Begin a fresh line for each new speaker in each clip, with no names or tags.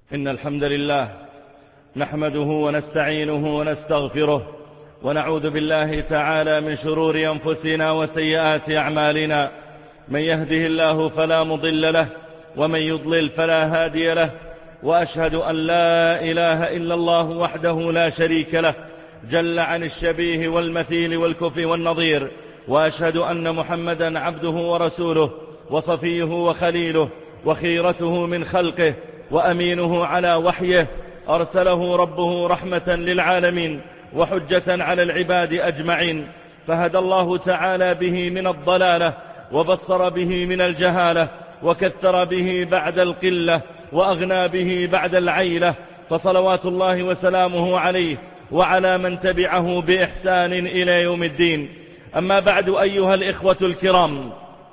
إن الحمد لله نحمده ونستعينه ونستغفره ونعوذ بالله تعالى من شرور أنفسنا وسيئات أعمالنا. من يهده الله فلا مضل له ومن يضلل فلا هادي له، وأشهد أن لا إله إلا الله وحده لا شريك له جل عن الشبيه والمثيل والكفء والنظير، وأشهد أن محمدا عبده ورسوله وصفيه وخليله وخيرته من خلقه وأمينه على وحيه، أرسله ربه رحمة للعالمين وحجة على العباد أجمعين، فهدى الله تعالى به من الضلالة وبصر به من الجهالة وكثر به بعد القلة وأغنى به بعد العيلة، فصلوات الله وسلامه عليه وعلى من تبعه بإحسان إلى يوم الدين. أما بعد أيها الإخوة الكرام،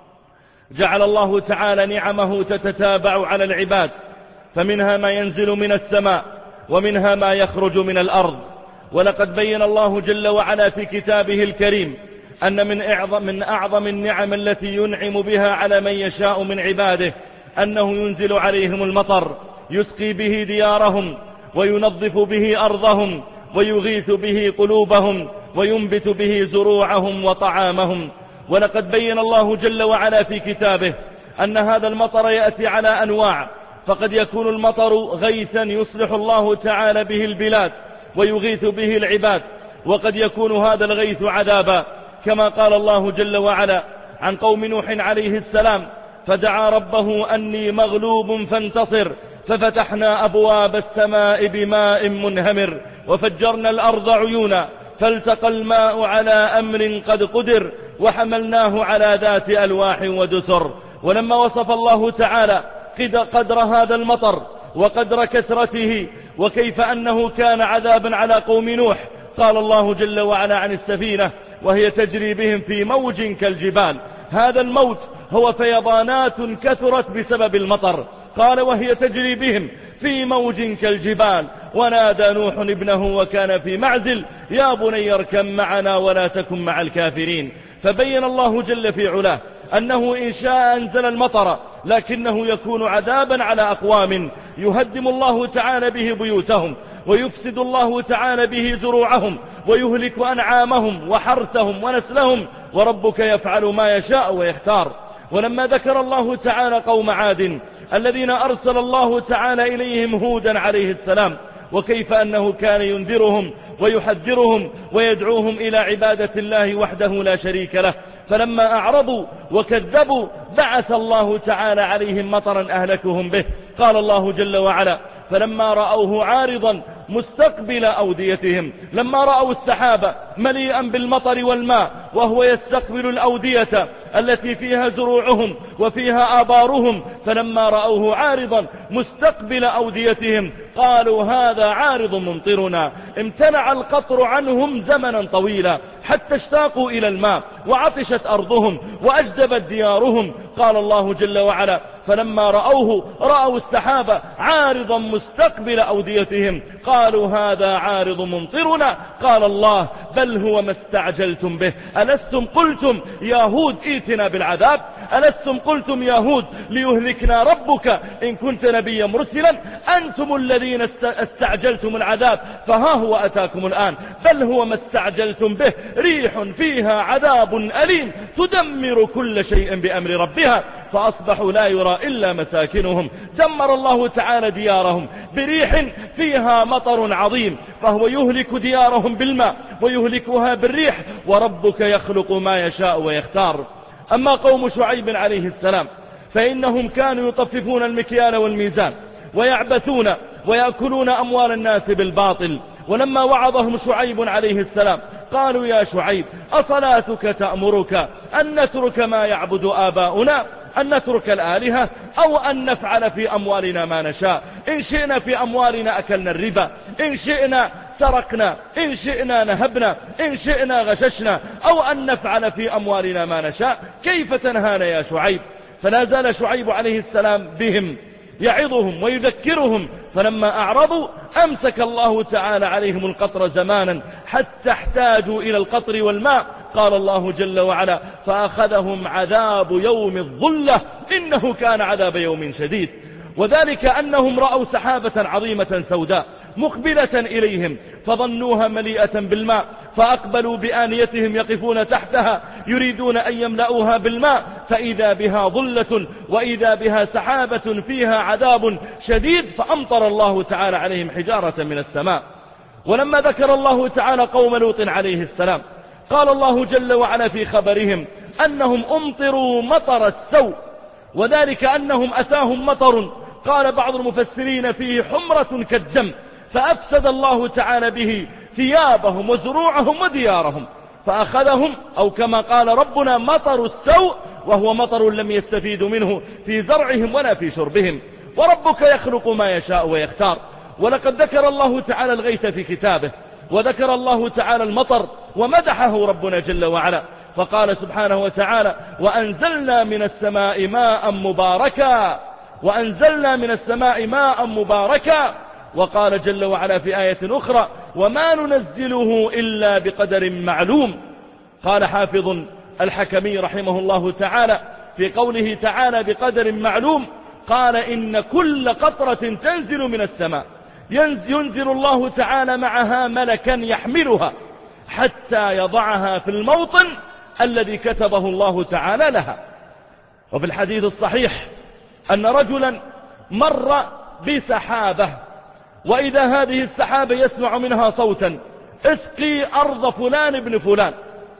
جعل الله تعالى نعمه تتتابع على العباد، فمنها ما ينزل من السماء ومنها ما يخرج من الأرض. ولقد بين الله جل وعلا في كتابه الكريم أن من أعظم النعم التي ينعم بها على من يشاء من عباده أنه ينزل عليهم المطر، يسقي به ديارهم وينظف به أرضهم ويغيث به قلوبهم وينبت به زروعهم وطعامهم. ولقد بين الله جل وعلا في كتابه أن هذا المطر يأتي على أنواع، فقد يكون المطر غيثا يصلح الله تعالى به البلاد ويغيث به العباد، وقد يكون هذا الغيث عذابا، كما قال الله جل وعلا عن قوم نوح عليه السلام: فدعا ربه أني مغلوب فانتصر ففتحنا أبواب السماء بماء منهمر وفجرنا الأرض عيونا فالتقى الماء على أمر قد قدر وحملناه على ذات ألواح ودسر. ولما وصف الله تعالى قدر هذا المطر وقدر كثرته وكيف أنه كان عذابا على قوم نوح، قال الله جل وعلا عن السفينة وهي تجري بهم في موج كالجبال. هذا الموت هو فيضانات كثرت بسبب المطر، قال وهي تجري بهم في موج كالجبال. ونادى نوح ابنه وكان في معزل: يا بني اركب معنا ولا تكن مع الكافرين. فبين الله جل في علاه أنه إن شاء أنزل المطر، لكنه يكون عذابا على أقوام يهدم الله تعالى به بيوتهم ويفسد الله تعالى به زروعهم ويهلك أنعامهم وحرثهم ونسلهم، وربك يفعل ما يشاء ويختار. ولما ذكر الله تعالى قوم عاد الذين أرسل الله تعالى إليهم هودا عليه السلام، وكيف أنه كان ينذرهم ويحذرهم ويدعوهم إلى عبادة الله وحده لا شريك له، فلما أعرضوا وكذبوا بعث الله تعالى عليهم مطرا أهلكهم به. قال الله جل وعلا: فلما رأوه عارضا مستقبل أوديتهم، لما رأوا السحاب مليئا بالمطر والماء وهو يستقبل الأودية التي فيها زروعهم وفيها آبارهم، فلما رأوه عارضا مستقبل أوديتهم قالوا هذا عارض ممطرنا. امتنع القطر عنهم زمنا طويلا حتى اشتاقوا إلى الماء وعطشت أرضهم وأجدبت ديارهم. قال الله جل وعلا: فلما رأوا السحاب عارضا مستقبل أوديتهم قالوا هذا عارض ممطرنا. قال الله: بل هو ما استعجلتم به، ألستم قلتم يا هود ائتنا بالعذاب، ألستم قلتم يا هود ليهلكنا ربك إن كنت نبيا مرسلا، أنتم الذين استعجلتم العذاب فها هو أتاكم الآن، بل هو ما استعجلتم به، ريح فيها عذاب أليم تدمر كل شيء بأمر ربها فأصبحوا لا يرى إلا مساكنهم. دمر الله تعالى ديارهم بريح فيها مطر عظيم، فهو يهلك ديارهم بالماء ويهلكها بالريح، وربك يخلق ما يشاء ويختار. أما قوم شعيب عليه السلام فإنهم كانوا يطففون المكيال والميزان ويعبثون ويأكلون أموال الناس بالباطل. ولما وعظهم شعيب عليه السلام قالوا: يا شعيب أصلاتك تأمرك أن نترك ما يعبد آباؤنا، أن نترك الآلهة، أو أن نفعل في أموالنا ما نشاء؟ إن شئنا في أموالنا أكلنا الربا، إن شئنا سرقنا، إن شئنا نهبنا، إن شئنا غششنا، أو أن نفعل في أموالنا ما نشاء. كيف تنهانا يا شعيب؟ فلا زال شعيب عليه السلام بهم يعظهم ويذكرهم، فلما أعرضوا أمسك الله تعالى عليهم القطر زمانا حتى احتاجوا إلى القطر والماء. قال الله جل وعلا: فأخذهم عذاب يوم الظلة إنه كان عذاب يوم شديد. وذلك أنهم رأوا سحابة عظيمة سوداء مقبلة إليهم فظنوها مليئة بالماء، فأقبلوا بآنيتهم يقفون تحتها يريدون أن يملؤوها بالماء، فإذا بها ظلة وإذا بها سحابة فيها عذاب شديد، فأمطر الله تعالى عليهم حجارة من السماء. ولما ذكر الله تعالى قوم لوط عليه السلام قال الله جل وعلا في خبرهم أنهم أمطروا مطر السوء، وذلك أنهم أتاهم مطر قال بعض المفسرين فيه حمرة كالدم، فأفسد الله تعالى به ثيابهم وزروعهم وديارهم، فأخذهم أو كما قال ربنا مطر السوء، وهو مطر لم يستفيدوا منه في زرعهم ولا في شربهم. وربك يخلق ما يشاء ويختار. ولقد ذكر الله تعالى الغيث في كتابه، وذكر الله تعالى المطر ومدحه ربنا جل وعلا، فقال سبحانه وتعالى وأنزلنا من السماء ماء مباركا، وأنزلنا من السماء ماء مباركا. وقال جل وعلا في آية أخرى وما ننزله إلا بقدر معلوم. قال حافظ الحكمي رحمه الله تعالى في قوله تعالى بقدر معلوم، قال إن كل قطرة تنزل من السماء ينزل الله تعالى معها ملكا يحملها حتى يضعها في الموطن الذي كتبه الله تعالى لها. وفي الحديث الصحيح أن رجلا مر بسحابة، وإذا هذه السحابة يسمع منها صوتا اسقي أرض فلان ابن فلان،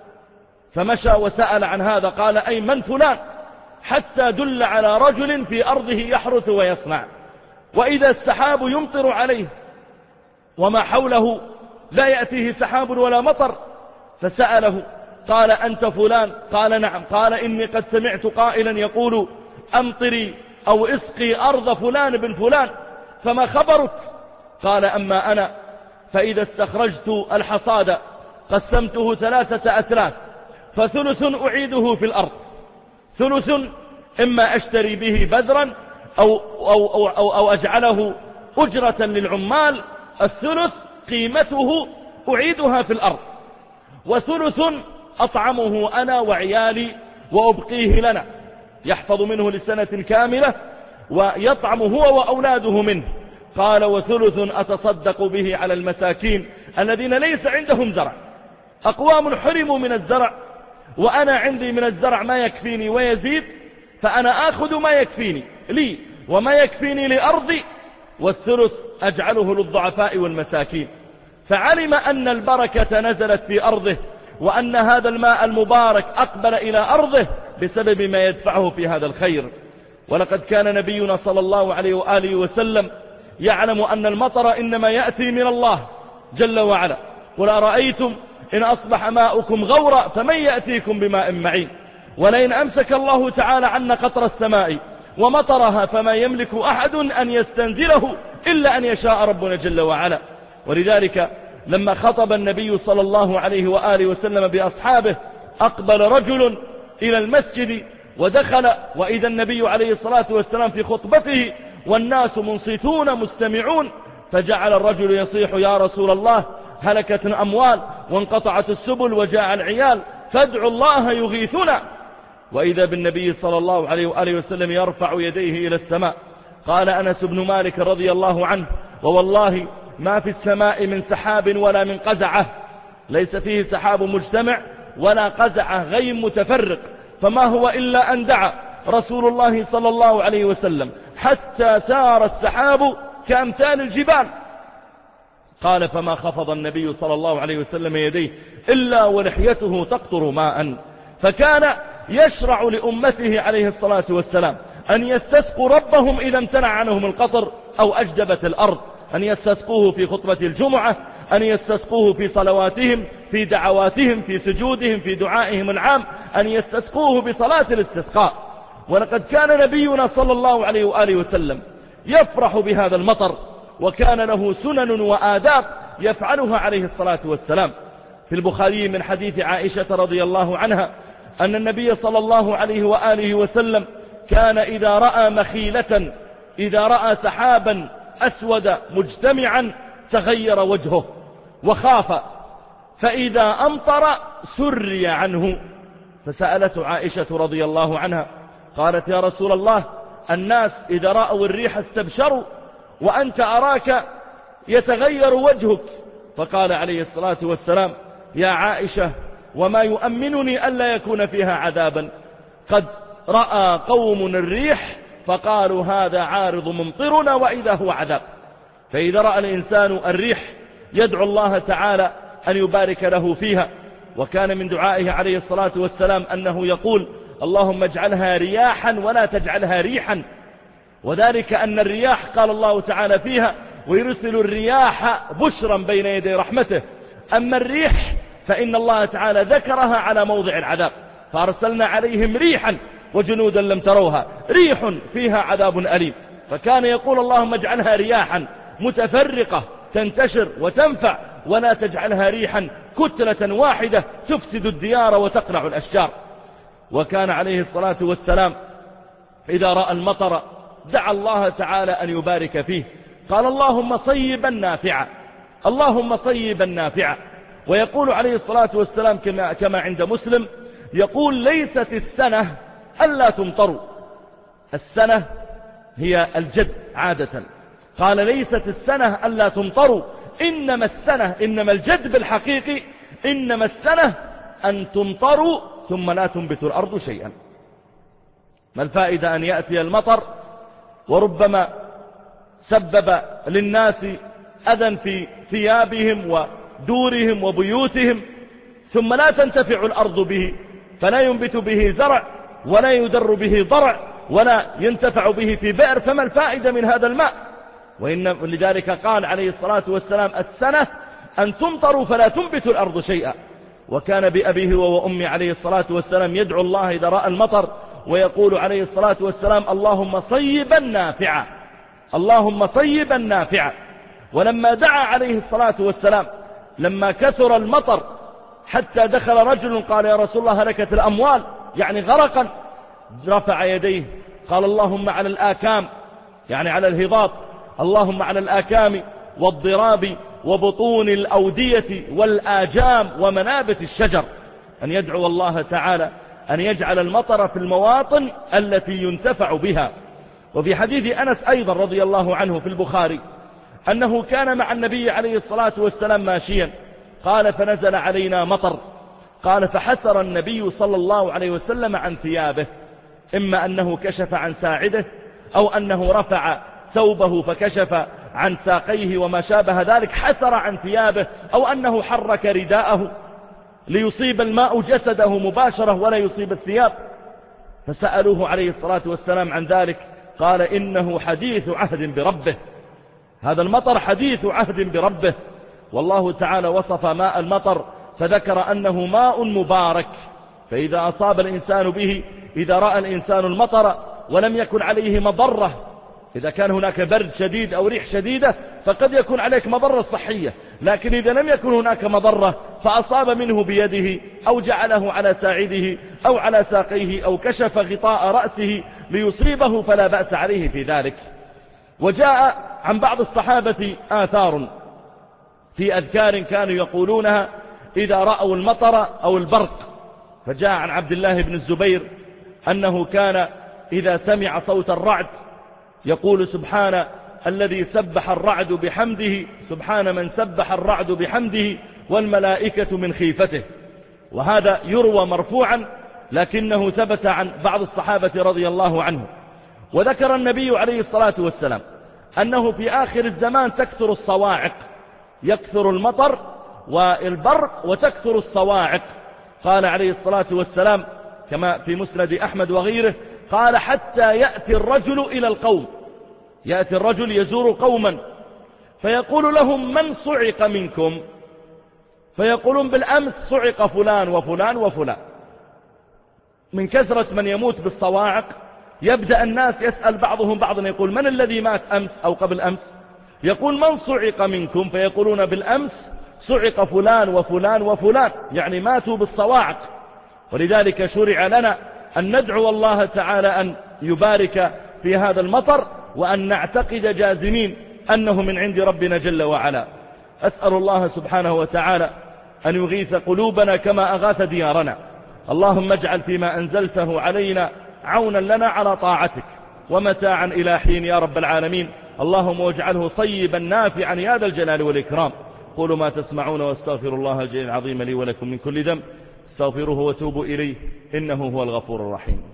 فمشى وسأل عن هذا، قال أي من فلان؟ حتى دل على رجل في أرضه يحرث ويصنع، وإذا السحاب يمطر عليه وما حوله لا يأتيه سحاب ولا مطر، فسأله قال أنت فلان؟ قال نعم. قال إني قد سمعت قائلا يقول أمطري أو اسقي أرض فلان بن فلان، فما خبرك؟ قال أما أنا فإذا استخرجت الحصاد قسمته 3 أثلاث، فثلث أعيده في الأرض، ثلث إما أشتري به بذرا أو أجعله أجرة للعمال، الثلث قيمته أعيدها في الأرض، وثلث أطعمه أنا وعيالي وأبقيه لنا، يحفظ منه لسنة كاملة ويطعم هو وأولاده منه. قال وثلث أتصدق به على المساكين الذين ليس عندهم زرع. أقوام حرموا من الزرع وأنا عندي من الزرع ما يكفيني ويزيد، فأنا آخذ ما يكفيني لي وما يكفيني لأرضي، والثلث أجعله للضعفاء والمساكين. فعلم أن البركة نزلت في أرضه، وأن هذا الماء المبارك أقبل إلى أرضه بسبب ما يدفعه في هذا الخير. ولقد كان نبينا صلى الله عليه وآله وسلم يعلم أن المطر إنما يأتي من الله جل وعلا. قل أرأيتم إن أصبح ماؤكم غورا فمن يأتيكم بماء معين، ولئن أمسك الله تعالى عنا قطر السماء ومطرها فما يملك أحد أن يستنزله إلا أن يشاء ربنا جل وعلا. ولذلك لما خطب النبي صلى الله عليه وآله وسلم بأصحابه أقبل رجل إلى المسجد ودخل، وإذا النبي عليه الصلاة والسلام في خطبته والناس منصتون مستمعون، فجعل الرجل يصيح يا رسول الله هلكت الأموال وانقطعت السبل وجاء العيال فادعوا الله يغيثنا. وإذا بالنبي صلى الله عليه وآله وسلم يرفع يديه إلى السماء. قال أنس بن مالك رضي الله عنه ووالله ما في السماء من سحاب ولا من قزعة، ليس فيه سحاب مجتمع ولا قزعة غيم متفرق، فما هو إلا أن دعا رسول الله صلى الله عليه وسلم حتى سار السحاب كأمثال الجبال. قال فما خفض النبي صلى الله عليه وسلم يديه إلا ولحيته تقطر ماء، فكان يشرع لأمته عليه الصلاة والسلام أن يستسقوا ربهم إذا امتنع عنهم القطر أو أجدبت الأرض، أن يستسقوه في خطبة الجمعة، أن يستسقوه في صلواتهم، في دعواتهم، في سجودهم، في دعائهم العام، أن يستسقوه بصلاة الاستسقاء. ولقد كان نبينا صلى الله عليه وآله وسلم يفرح بهذا المطر، وكان له سنن وآداب يفعلها عليه الصلاة والسلام. في البخاري من حديث عائشة رضي الله عنها أن النبي صلى الله عليه وآله وسلم كان إذا رأى مخيلة، إذا رأى سحابا أسود مجتمعا تغير وجهه وخاف، فإذا أمطر سري عنه. فسألت عائشة رضي الله عنها قالت يا رسول الله الناس إذا رأوا الريح استبشروا، وأنت أراك يتغير وجهك. فقال عليه الصلاة والسلام: يا عائشة، وما يؤمنني ألا يكون فيها عذابا؟ قد رأى قوم الريح فقالوا هذا عارض ممطرنا، وإذا هو عذاب. فإذا رأى الإنسان الريح يدعو الله تعالى أن يبارك له فيها. وكان من دعائه عليه الصلاة والسلام أنه يقول: اللهم اجعلها رياحا ولا تجعلها ريحا. وذلك أن الرياح قال الله تعالى فيها: ويرسل الرياح بشرا بين يدي رحمته. أما الريح فإن الله تعالى ذكرها على موضع العذاب: فأرسلنا عليهم ريحا وجنودا لم تروها، ريح فيها عذاب أليم. فكان يقول: اللهم اجعلها رياحا متفرقة تنتشر وتنفع، ولا تجعلها ريحا كتلة واحدة تفسد الديار وتقلع الأشجار. وكان عليه الصلاة والسلام إذا رأى المطر دعا الله تعالى أن يبارك فيه، قال: اللهم صيبا نافعا، اللهم صيبا نافعا. ويقول عليه الصلاة والسلام كما عند مسلم، يقول: ليست السنة ألا تمطروا. السنة هي الجد عادة. قال: ليست السنة ألا تمطروا، إنما السنة، إنما الجد بالحقيقي، إنما السنة أن تمطروا ثم لا تنبت الأرض شيئا. ما الفائدة أن يأتي المطر وربما سبب للناس أذى في ثيابهم ودورهم وبيوتهم، ثم لا تنتفع الأرض به، فلا ينبت به زرع ولا يدر به ضرع ولا ينتفع به في بئر، فما الفائدة من هذا الماء؟ لذلك قال عليه الصلاة والسلام: السنة أن تمطروا فلا تنبت الأرض شيئا. وكان بأبيه وأمي عليه الصلاة والسلام يدعو الله إذا رأى المطر ويقول عليه الصلاة والسلام: اللهم صيبا نافعا، اللهم صيبا نافعا. ولما دعا عليه الصلاة والسلام لما كثر المطر حتى دخل رجل قال: يا رسول الله هلكت الأموال، يعني غرقا، رفع يديه قال: اللهم على الآكام، يعني على الهضاب، اللهم على الآكام والضراب وبطون الأودية والآجام ومنابت الشجر. أن يدعو الله تعالى أن يجعل المطر في المواطن التي ينتفع بها. وفي حديث أنس أيضا رضي الله عنه في البخاري أنه كان مع النبي عليه الصلاة والسلام ماشيا، قال: فنزل علينا مطر، قال: فحسر النبي صلى الله عليه وسلم عن ثيابه، إما أنه كشف عن ساعده، أو أنه رفع ثوبه فكشف عن ساقيه وما شابه ذلك، حسر عن ثيابه، أو أنه حرك رداءه ليصيب الماء جسده مباشرة ولا يصيب الثياب. فسألوه عليه الصلاة والسلام عن ذلك، قال: إنه حديث عهد بربه، هذا المطر حديث عهد بربه. والله تعالى وصف ماء المطر فذكر أنه ماء مبارك، فإذا أصاب الإنسان به، إذا رأى الإنسان المطر ولم يكن عليه مضرة، إذا كان هناك برد شديد أو ريح شديدة فقد يكون عليك مضرة صحية، لكن إذا لم يكن هناك مضرة فأصاب منه بيده أو جعله على ساعده أو على ساقيه أو كشف غطاء رأسه ليصيبه فلا بأس عليه في ذلك. وجاء عن بعض الصحابة آثار في أذكار كانوا يقولونها إذا رأوا المطر أو البرق. فجاء عن عبد الله بن الزبير أنه كان إذا سمع صوت الرعد يقول: سبحان الذي سبح الرعد بحمده، سبحان من سبح الرعد بحمده والملائكة من خيفته. وهذا يروى مرفوعا، لكنه ثبت عن بعض الصحابة رضي الله عنه. وذكر النبي عليه الصلاة والسلام أنه في آخر الزمان تكثر الصواعق، يكثر المطر والبرق وتكثر الصواعق. قال عليه الصلاة والسلام كما في مسند أحمد وغيره، قال: حتى يأتي الرجل إلى القوم، يأتي الرجل يزور قوما فيقول لهم: من صعق منكم؟ فيقولون: بالأمس صعق فلان وفلان وفلان. من كثرة من يموت بالصواعق يبدأ الناس يسأل بعضهم بعضا، يقول: من الذي مات أمس أو قبل أمس؟ يقول: من صعق منكم؟ فيقولون: بالأمس صعق فلان وفلان وفلان، يعني ماتوا بالصواعق. ولذلك شرع لنا أن ندعو الله تعالى أن يبارك في هذا المطر، وأن نعتقد جازمين أنه من عند ربنا جل وعلا. أسأل الله سبحانه وتعالى أن يغيث قلوبنا كما أغاث ديارنا. اللهم اجعل فيما أنزلته علينا عونا لنا على طاعتك، ومتاعا إلى حين يا رب العالمين. اللهم واجعله صيبا نافعا يا ذا الجلال والإكرام. قولوا ما تسمعون واستغفر الله الجليل العظيم لي ولكم من كل ذنب، استغفروه وتوبوا إليه إنه هو الغفور الرحيم.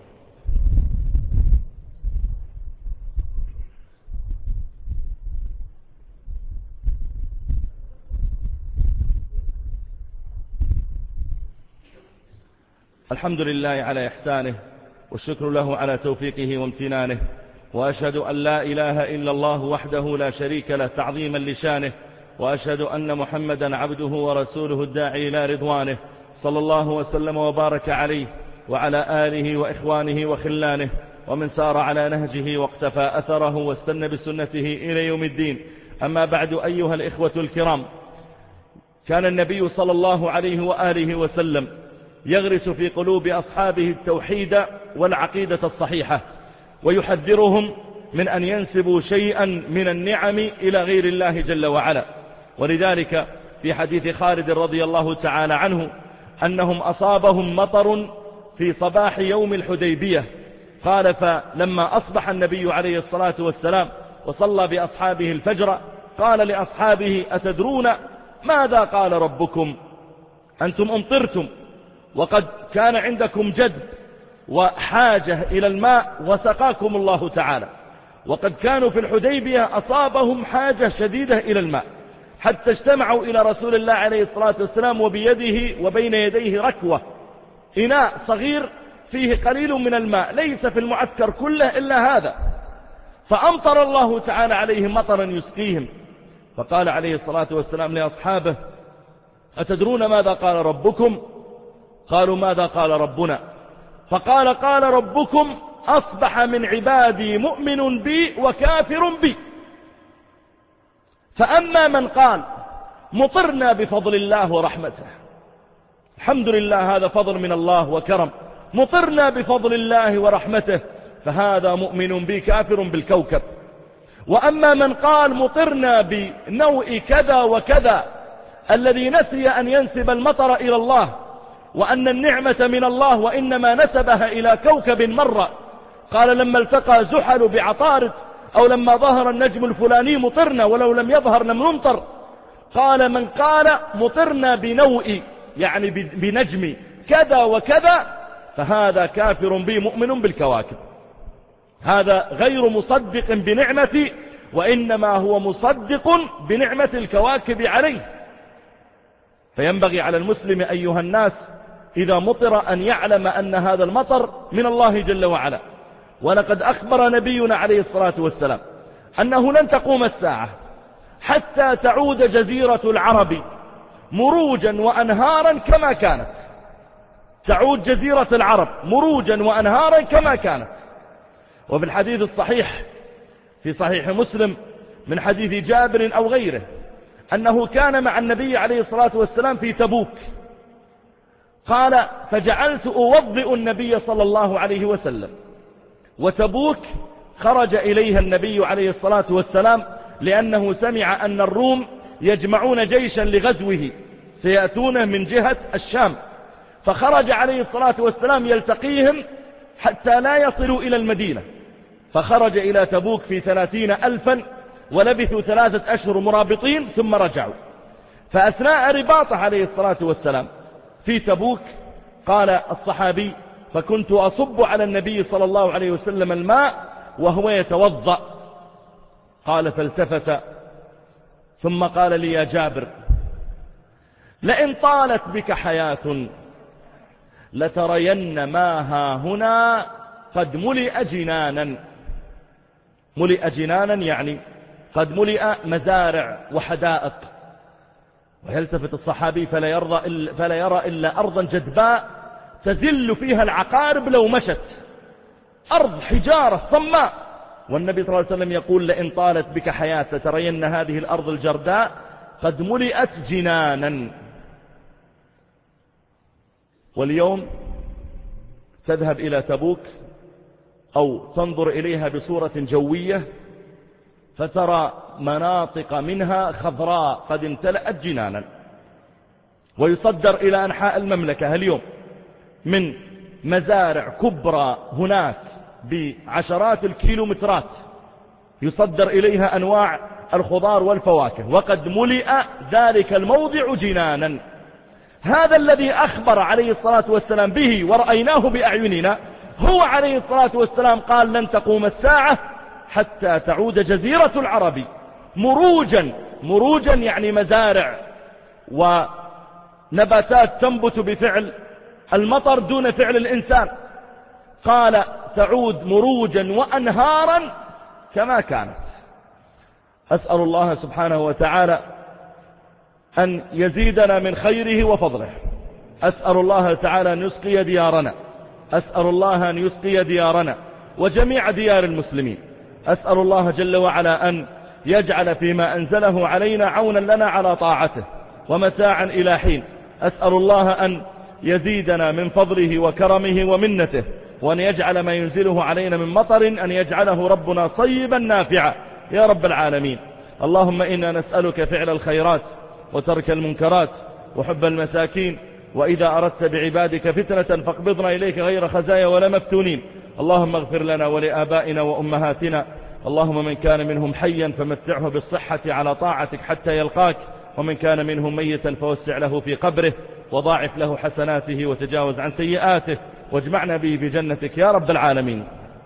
الحمد لله على إحسانه، والشكر له على توفيقه وامتنانه، وأشهد أن لا إله إلا الله وحده لا شريك له تعظيما لشانه، وأشهد أن محمدا عبده ورسوله الداعي إلى رضوانه، صلى الله وسلم وبارك عليه وعلى آله وإخوانه وخلانه ومن سار على نهجه واقتفى أثره واستنى بسنته إلى يوم الدين. أما بعد، أيها الإخوة الكرام، كان النبي صلى الله عليه وآله وسلم يغرس في قلوب أصحابه التوحيد والعقيدة الصحيحة، ويحذرهم من أن ينسبوا شيئا من النعم إلى غير الله جل وعلا. ولذلك في حديث خالد رضي الله تعالى عنه أنهم أصابهم مطر في صباح يوم الحديبية، قال: فلما أصبح النبي عليه الصلاة والسلام وصلى بأصحابه الفجر قال لأصحابه: أتدرون ماذا قال ربكم؟ أنتم أمطرتم وقد كان عندكم جدب وحاجة إلى الماء وسقاكم الله تعالى، وقد كانوا في الحديبية أصابهم حاجة شديدة إلى الماء، حتى اجتمعوا إلى رسول الله عليه الصلاة والسلام وبيده وبين يديه ركوة، إناء صغير فيه قليل من الماء، ليس في المعسكر كله إلا هذا، فأمطر الله تعالى عليهم مطرا يسقيهم. فقال عليه الصلاة والسلام لأصحابه: أتدرون ماذا قال ربكم؟ قالوا: ماذا قال ربنا؟ فقال: قال ربكم: أصبح من عبادي مؤمن بي وكافر بي، فأما من قال مطرنا بفضل الله ورحمته، الحمد لله هذا فضل من الله وكرم، مطرنا بفضل الله ورحمته، فهذا مؤمن بي كافر بالكوكب. وأما من قال مطرنا بنوء كذا وكذا، الذي نسي أن ينسب المطر إلى الله، وأن النعمة من الله، وإنما نسبها إلى كوكب مرة، قال: لما التقى زحل بعطارد، أو لما ظهر النجم الفلاني مطرنا، ولو لم يظهر لم نمطر. قال: من قال مطرنا بنوء، يعني بنجم كذا وكذا، فهذا كافر بي مؤمن بالكواكب. هذا غير مصدق بنعمتي، وإنما هو مصدق بنعمة الكواكب عليه. فينبغي على المسلم أيها الناس إذا مطر أن يعلم أن هذا المطر من الله جل وعلا. ولقد أخبر نبينا عليه الصلاة والسلام أنه لن تقوم الساعة حتى تعود جزيرة العرب مروجا وأنهارا كما كانت، تعود جزيرة العرب مروجا وأنهارا كما كانت. وفي الحديث الصحيح في صحيح مسلم من حديث جابر أو غيره أنه كان مع النبي عليه الصلاة والسلام في تبوك، قال: فجعلت أوضئ النبي صلى الله عليه وسلم، وتبوك خرج إليها النبي عليه الصلاة والسلام لأنه سمع أن الروم يجمعون جيشا لغزوه سيأتونه من جهة الشام، فخرج عليه الصلاة والسلام يلتقيهم حتى لا يصلوا إلى المدينة، فخرج إلى تبوك في 30,000 ولبثوا 3 أشهر مرابطين ثم رجعوا. فأثناء رباطه عليه الصلاة والسلام في تبوك قال الصحابي: فكنت أصب على النبي صلى الله عليه وسلم الماء وهو يتوضأ. قال: فالتفت ثم قال لي: يا جابر، لئن طالت بك حياة لترين ما ها هنا قد ملئ جنانا. ملئ جنانا يعني قد ملئ مزارع وحدائق. ويلتفت الصحابي فلا يرى إلا أرضا جدباء تزل فيها العقارب لو مشت، أرض حجارة صماء. والنبي صلى الله عليه وسلم يقول: لئن طالت بك حياة لترين هذه الأرض الجرداء قد ملئت جنانا. واليوم تذهب إلى تبوك أو تنظر إليها بصورة جوية فترى مناطق منها خضراء قد امتلأت جنانا، ويصدر إلى أنحاء المملكة اليوم من مزارع كبرى هناك بعشرات الكيلومترات يصدر إليها أنواع الخضار والفواكه، وقد ملئ ذلك الموضع جنانا. هذا الذي أخبر عليه الصلاة والسلام به ورأيناه بأعيننا هو عليه الصلاة والسلام قال لن تقوم الساعة حتى تعود جزيرة العرب مروجا يعني مزارع ونباتات تنبت بفعل المطر دون فعل الإنسان. قال تعود مروجا وأنهارا كما كانت. أسأل الله سبحانه وتعالى أن يزيدنا من خيره وفضله. أسأل الله تعالى أن يسقي ديارنا، أسأل الله أن يسقي ديارنا وجميع ديار المسلمين. أسأل الله جل وعلا أن يجعل فيما أنزله علينا عونا لنا على طاعته ومتاعا إلى حين. أسأل الله أن يزيدنا من فضله وكرمه ومنته، وأن يجعل ما ينزله علينا من مطر أن يجعله ربنا صيبا نافعا يا رب العالمين. اللهم إنا نسألك فعل الخيرات وترك المنكرات وحب المساكين، وإذا أردت بعبادك فتنة فاقبضنا إليك غير خزايا ولا مفتونين. اللهم اغفر لنا ولآبائنا وأمهاتنا. اللهم من كان منهم حيا فمتعه بالصحة على طاعتك حتى يلقاك، ومن كان منهم ميتا فوسع له في قبره وضاعف له حسناته وتجاوز عن سيئاته، واجمعنا به بجنتك يا رب العالمين.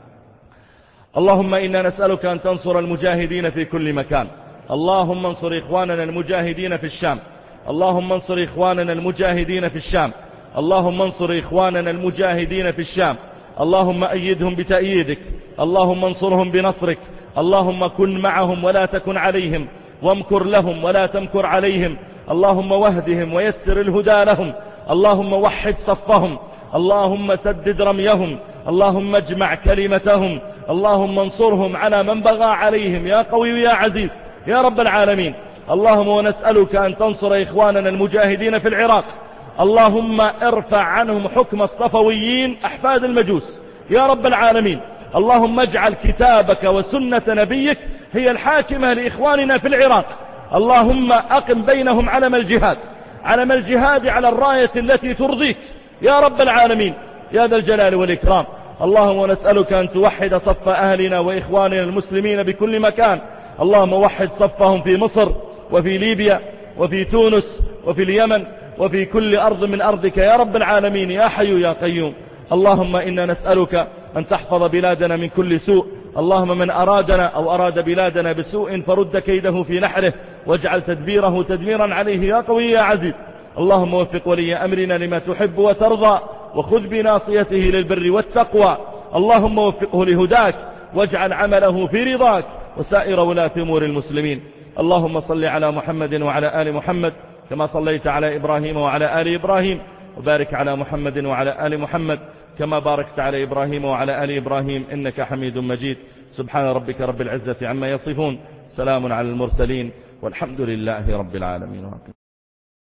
اللهم إنا نسألك أن تنصر المجاهدين في كل مكان. اللهم انصر إخواننا المجاهدين في الشام، اللهم انصر إخواننا المجاهدين في الشام، اللهم انصر إخواننا المجاهدين في الشام. اللهم أيدهم بتأييدك، اللهم انصرهم بنصرك. اللهم كن معهم ولا تكن عليهم، وامكر لهم ولا تمكر عليهم. اللهم واهدهم ويسر الهدى لهم. اللهم وحد صفهم، اللهم سدد رميهم، اللهم اجمع كلمتهم. اللهم انصرهم على من بغى عليهم يا قوي يا عزيز يا رب العالمين. اللهم ونسألك أن تنصر إخواننا المجاهدين في العراق. اللهم ارفع عنهم حكم الصفويين أحفاد المجوس يا رب العالمين. اللهم اجعل كتابك وسنة نبيك هي الحاكمة لإخواننا في العراق. اللهم أقم بينهم علم الجهاد على الراية التي ترضيك يا رب العالمين يا ذا الجلال والإكرام. اللهم ونسألك أن توحد صف أهلنا وإخواننا المسلمين بكل مكان. اللهم وحد صفهم في مصر وفي ليبيا وفي تونس وفي اليمن وفي كل أرض من أرضك يا رب العالمين يا حي يا قيوم. اللهم إنا نسألك أن تحفظ بلادنا من كل سوء. اللهم من أرادنا أو أراد بلادنا بسوء فرد كيده في نحره، واجعل تدبيره تدميرا عليه يا قوي يا عزيز. اللهم وفق ولي أمرنا لما تحب وترضى، وخذ بناصيته للبر والتقوى. اللهم وفقه لهداك، واجعل عمله في رضاك، وسائر ولاة أمور المسلمين. اللهم صل على محمد وعلى آل محمد كما صليت على إبراهيم وعلى آل إبراهيم، وبارك على محمد وعلى آل محمد كما باركت على إبراهيم وعلى آل إبراهيم إنك حميد مجيد. سبحان ربك رب العزة عما يصفون، سلام على المرسلين، والحمد لله رب العالمين.